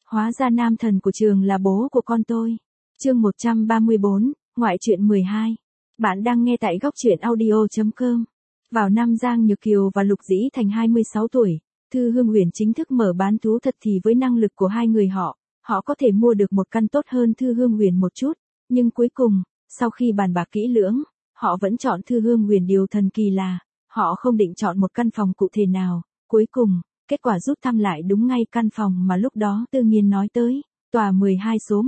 Hóa ra nam thần của trường là bố của con tôi. Chương 134, ngoại truyện 12. Bạn đang nghe tại góc truyện audio.com. Vào năm Giang Nhược Kiều và Lục Dĩ Thành 26 tuổi, Thư Hương Uyển chính thức mở bán thú thật thì với năng lực của hai người họ có thể mua được một căn tốt hơn Thư Hương Uyển một chút, nhưng cuối cùng, sau khi bàn bạc kỹ lưỡng, họ vẫn chọn Thư Hương Uyển. Điều thần kỳ là, họ không định chọn một căn phòng cụ thể nào, cuối cùng, kết quả rút thăm lại đúng ngay căn phòng mà lúc đó Tư Nghiên nói tới, tòa 12 số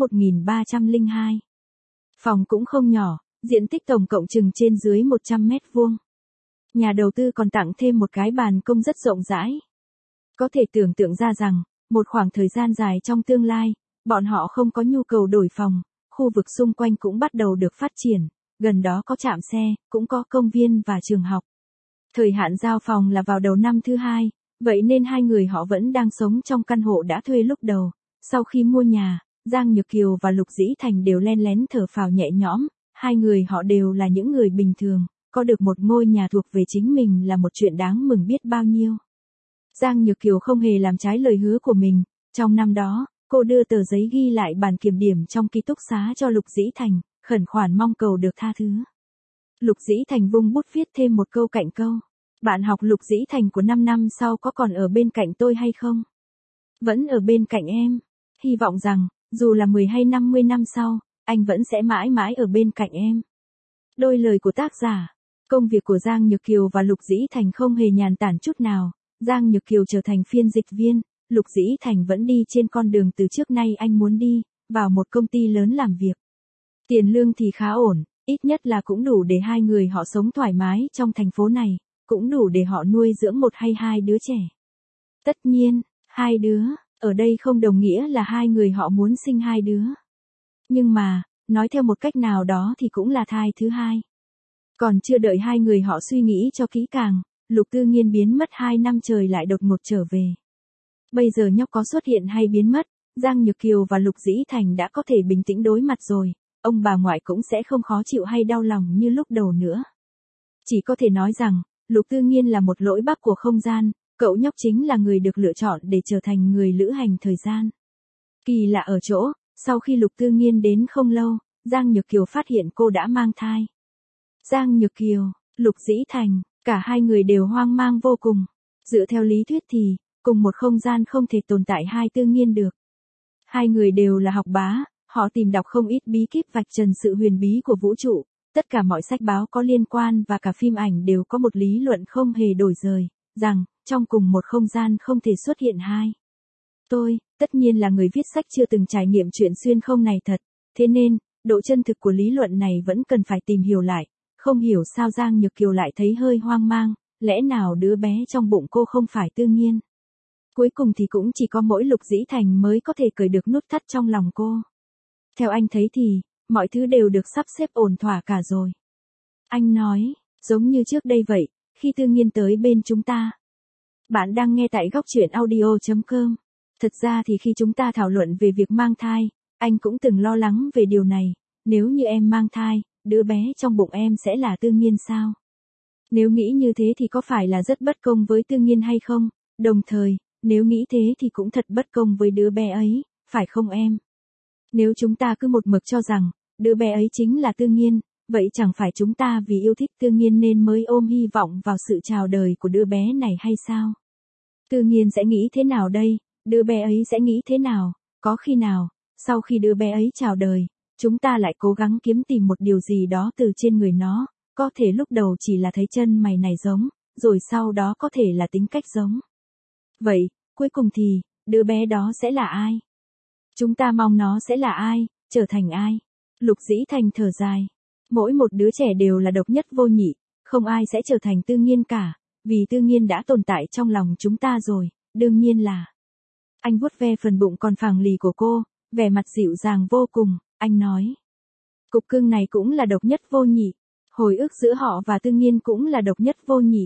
1302. Phòng cũng không nhỏ, diện tích tổng cộng chừng trên dưới 100 mét vuông. Nhà đầu tư còn tặng thêm một cái ban công rất rộng rãi. Có thể tưởng tượng ra rằng, một khoảng thời gian dài trong tương lai, bọn họ không có nhu cầu đổi phòng, khu vực xung quanh cũng bắt đầu được phát triển, gần đó có trạm xe, cũng có công viên và trường học. Thời hạn giao phòng là vào đầu năm thứ hai, vậy nên hai người họ vẫn đang sống trong căn hộ đã thuê lúc đầu. Sau khi mua nhà, Giang Nhược Kiều và Lục Dĩ Thành đều len lén thở phào nhẹ nhõm, hai người họ đều là những người bình thường, có được một ngôi nhà thuộc về chính mình là một chuyện đáng mừng biết bao nhiêu. Giang Nhược Kiều không hề làm trái lời hứa của mình, trong năm đó, cô đưa tờ giấy ghi lại bản kiểm điểm trong ký túc xá cho Lục Dĩ Thành, khẩn khoản mong cầu được tha thứ. Lục Dĩ Thành vung bút viết thêm một câu cạnh câu. Bạn học Lục Dĩ Thành của 5 năm sau có còn ở bên cạnh tôi hay không? Vẫn ở bên cạnh em. Hy vọng rằng, dù là 10 hay 50 năm sau, anh vẫn sẽ mãi mãi ở bên cạnh em. Đôi lời của tác giả. Công việc của Giang Nhược Kiều và Lục Dĩ Thành không hề nhàn tản chút nào. Giang Nhược Kiều trở thành phiên dịch viên, Lục Dĩ Thành vẫn đi trên con đường từ trước nay anh muốn đi, vào một công ty lớn làm việc. Tiền lương thì khá ổn, ít nhất là cũng đủ để hai người họ sống thoải mái trong thành phố này, cũng đủ để họ nuôi dưỡng một hay hai đứa trẻ. Tất nhiên, hai đứa, ở đây không đồng nghĩa là hai người họ muốn sinh hai đứa. Nhưng mà, nói theo một cách nào đó thì cũng là thai thứ hai. Còn chưa đợi hai người họ suy nghĩ cho kỹ càng, Lục Tư Nghiên biến mất 2 năm trời lại đột ngột trở về. Bây giờ nhóc có xuất hiện hay biến mất, Giang Nhược Kiều và Lục Dĩ Thành đã có thể bình tĩnh đối mặt rồi, ông bà ngoại cũng sẽ không khó chịu hay đau lòng như lúc đầu nữa. Chỉ có thể nói rằng, Lục Tư Nghiên là một lỗi bắc của không gian, cậu nhóc chính là người được lựa chọn để trở thành người lữ hành thời gian. Kỳ lạ ở chỗ, sau khi Lục Tư Nghiên đến không lâu, Giang Nhược Kiều phát hiện cô đã mang thai. Giang Nhược Kiều, Lục Dĩ Thành, cả hai người đều hoang mang vô cùng. Dựa theo lý thuyết thì, cùng một không gian không thể tồn tại hai Tư Nghiên được. Hai người đều là học bá, họ tìm đọc không ít bí kíp vạch trần sự huyền bí của vũ trụ. Tất cả mọi sách báo có liên quan và cả phim ảnh đều có một lý luận không hề đổi rời, rằng, trong cùng một không gian không thể xuất hiện hai. Tôi, tất nhiên là người viết sách chưa từng trải nghiệm chuyện xuyên không này thật, thế nên, độ chân thực của lý luận này vẫn cần phải tìm hiểu lại, không hiểu sao Giang Nhược Kiều lại thấy hơi hoang mang, lẽ nào đứa bé trong bụng cô không phải Tư Nghiên. Cuối cùng thì cũng chỉ có mỗi Lục Dĩ Thành mới có thể cởi được nút thắt trong lòng cô. Theo anh thấy thì, mọi thứ đều được sắp xếp ổn thỏa cả rồi. Anh nói, giống như trước đây vậy, khi Tư Nghiên tới bên chúng ta. Bạn đang nghe tại góc truyện audio.com. Thật ra thì khi chúng ta thảo luận về việc mang thai, anh cũng từng lo lắng về điều này. Nếu như em mang thai, đứa bé trong bụng em sẽ là Tư Nghiên sao? Nếu nghĩ như thế thì có phải là rất bất công với Tư Nghiên hay không? Đồng thời, nếu nghĩ thế thì cũng thật bất công với đứa bé ấy, phải không em? Nếu chúng ta cứ một mực cho rằng, đứa bé ấy chính là Tư Nghiên, vậy chẳng phải chúng ta vì yêu thích Tư Nghiên nên mới ôm hy vọng vào sự chào đời của đứa bé này hay sao? Tư Nghiên sẽ nghĩ thế nào đây? Đứa bé ấy sẽ nghĩ thế nào? Có khi nào, sau khi đứa bé ấy chào đời, chúng ta lại cố gắng kiếm tìm một điều gì đó từ trên người nó, có thể lúc đầu chỉ là thấy chân mày này giống, rồi sau đó có thể là tính cách giống. Vậy, cuối cùng thì, đứa bé đó sẽ là ai? Chúng ta mong nó sẽ là ai, trở thành ai? Lục Dĩ Thành thở dài. Mỗi một đứa trẻ đều là độc nhất vô nhị, không ai sẽ trở thành Tư Nghiên cả, vì Tư Nghiên đã tồn tại trong lòng chúng ta rồi, đương nhiên là. Anh vuốt ve phần bụng còn phẳng lì của cô, vẻ mặt dịu dàng vô cùng, anh nói. Cục cưng này cũng là độc nhất vô nhị, hồi ức giữa họ và Tư Nghiên cũng là độc nhất vô nhị.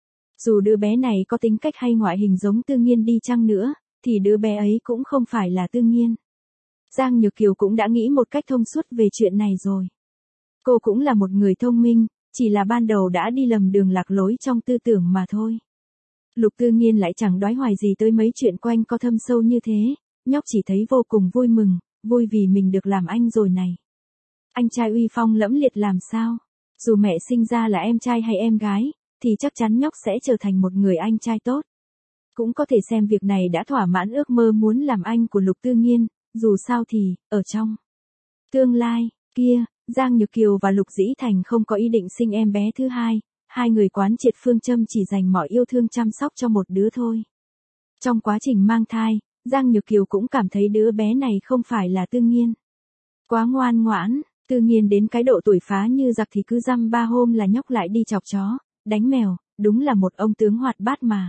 Dù đứa bé này có tính cách hay ngoại hình giống Tư Nghiên đi chăng nữa, thì đứa bé ấy cũng không phải là Tư Nghiên. Giang Nhược Kiều cũng đã nghĩ một cách thông suốt về chuyện này rồi. Cô cũng là một người thông minh, chỉ là ban đầu đã đi lầm đường lạc lối trong tư tưởng mà thôi. Lục Tư Nghiên lại chẳng đoái hoài gì tới mấy chuyện quanh co thâm sâu như thế, nhóc chỉ thấy vô cùng vui mừng, vui vì mình được làm anh rồi này. Anh trai uy phong lẫm liệt làm sao? Dù mẹ sinh ra là em trai hay em gái, thì chắc chắn nhóc sẽ trở thành một người anh trai tốt. Cũng có thể xem việc này đã thỏa mãn ước mơ muốn làm anh của Lục Tư Nghiên, dù sao thì, ở trong tương lai, kia, Giang Nhược Kiều và Lục Dĩ Thành không có ý định sinh em bé thứ hai, hai người quán triệt phương châm chỉ dành mọi yêu thương chăm sóc cho một đứa thôi. Trong quá trình mang thai, Giang Nhược Kiều cũng cảm thấy đứa bé này không phải là Tư Nghiên. Quá ngoan ngoãn, Tư Nghiên đến cái độ tuổi phá như giặc thì cứ dăm ba hôm là nhóc lại đi chọc chó, đánh mèo, đúng là một ông tướng hoạt bát mà.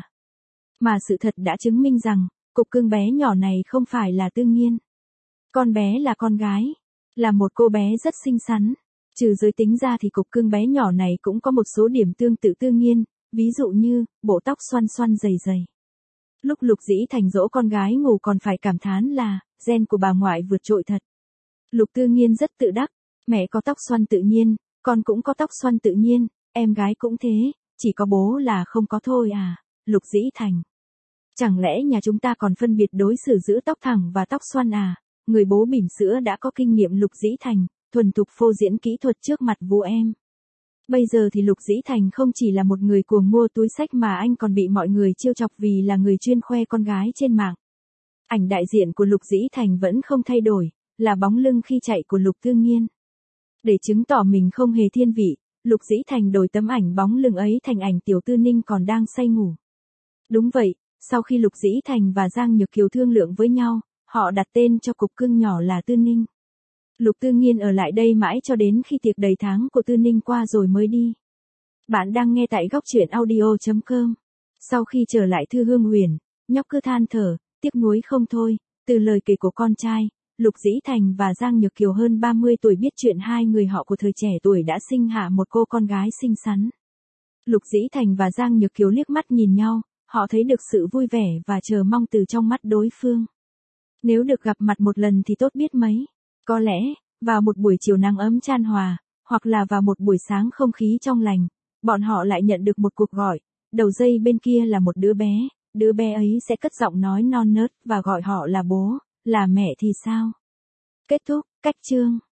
Mà sự thật đã chứng minh rằng, cục cưng bé nhỏ này không phải là Tư Nghiên. Con bé là con gái, là một cô bé rất xinh xắn. Trừ giới tính ra thì cục cưng bé nhỏ này cũng có một số điểm tương tự Tư Nghiên, ví dụ như, bộ tóc xoăn xoăn dày dày. Lúc Lục Dĩ Thành dỗ con gái ngủ còn phải cảm thán là, gen của bà ngoại vượt trội thật. Lục Tư Nghiên rất tự đắc, mẹ có tóc xoăn tự nhiên, con cũng có tóc xoăn tự nhiên, em gái cũng thế, chỉ có bố là không có thôi à, Lục Dĩ Thành. Chẳng lẽ nhà chúng ta còn phân biệt đối xử giữa tóc thẳng và tóc xoăn à? Người bố bỉm sữa đã có kinh nghiệm. Lục Dĩ Thành, thuần thục phô diễn kỹ thuật trước mặt vú em. Bây giờ thì Lục Dĩ Thành không chỉ là một người cuồng mua túi xách mà anh còn bị mọi người trêu chọc vì là người chuyên khoe con gái trên mạng. Ảnh đại diện của Lục Dĩ Thành vẫn không thay đổi, là bóng lưng khi chạy của Lục Tư Nghiên. Để chứng tỏ mình không hề thiên vị, Lục Dĩ Thành đổi tấm ảnh bóng lưng ấy thành ảnh Tiểu Tư Ninh còn đang say ngủ. Đúng vậy, sau khi Lục Dĩ Thành và Giang Nhược Kiều thương lượng với nhau, họ đặt tên cho cục cưng nhỏ là Tư Ninh. Lục Tư Nghiên ở lại đây mãi cho đến khi tiệc đầy tháng của Tư Ninh qua rồi mới đi. Bạn đang nghe tại góc truyện audio.com. Sau khi trở lại Thư Hương Huyền, nhóc cứ than thở, tiếc nuối không thôi, từ lời kể của con trai, Lục Dĩ Thành và Giang Nhược Kiều hơn 30 tuổi biết chuyện hai người họ của thời trẻ tuổi đã sinh hạ một cô con gái xinh xắn. Lục Dĩ Thành và Giang Nhược Kiều liếc mắt nhìn nhau, họ thấy được sự vui vẻ và chờ mong từ trong mắt đối phương. Nếu được gặp mặt một lần thì tốt biết mấy. Có lẽ, vào một buổi chiều nắng ấm chan hòa, hoặc là vào một buổi sáng không khí trong lành, bọn họ lại nhận được một cuộc gọi, đầu dây bên kia là một đứa bé ấy sẽ cất giọng nói non nớt và gọi họ là bố, là mẹ thì sao? Kết thúc, cách chương.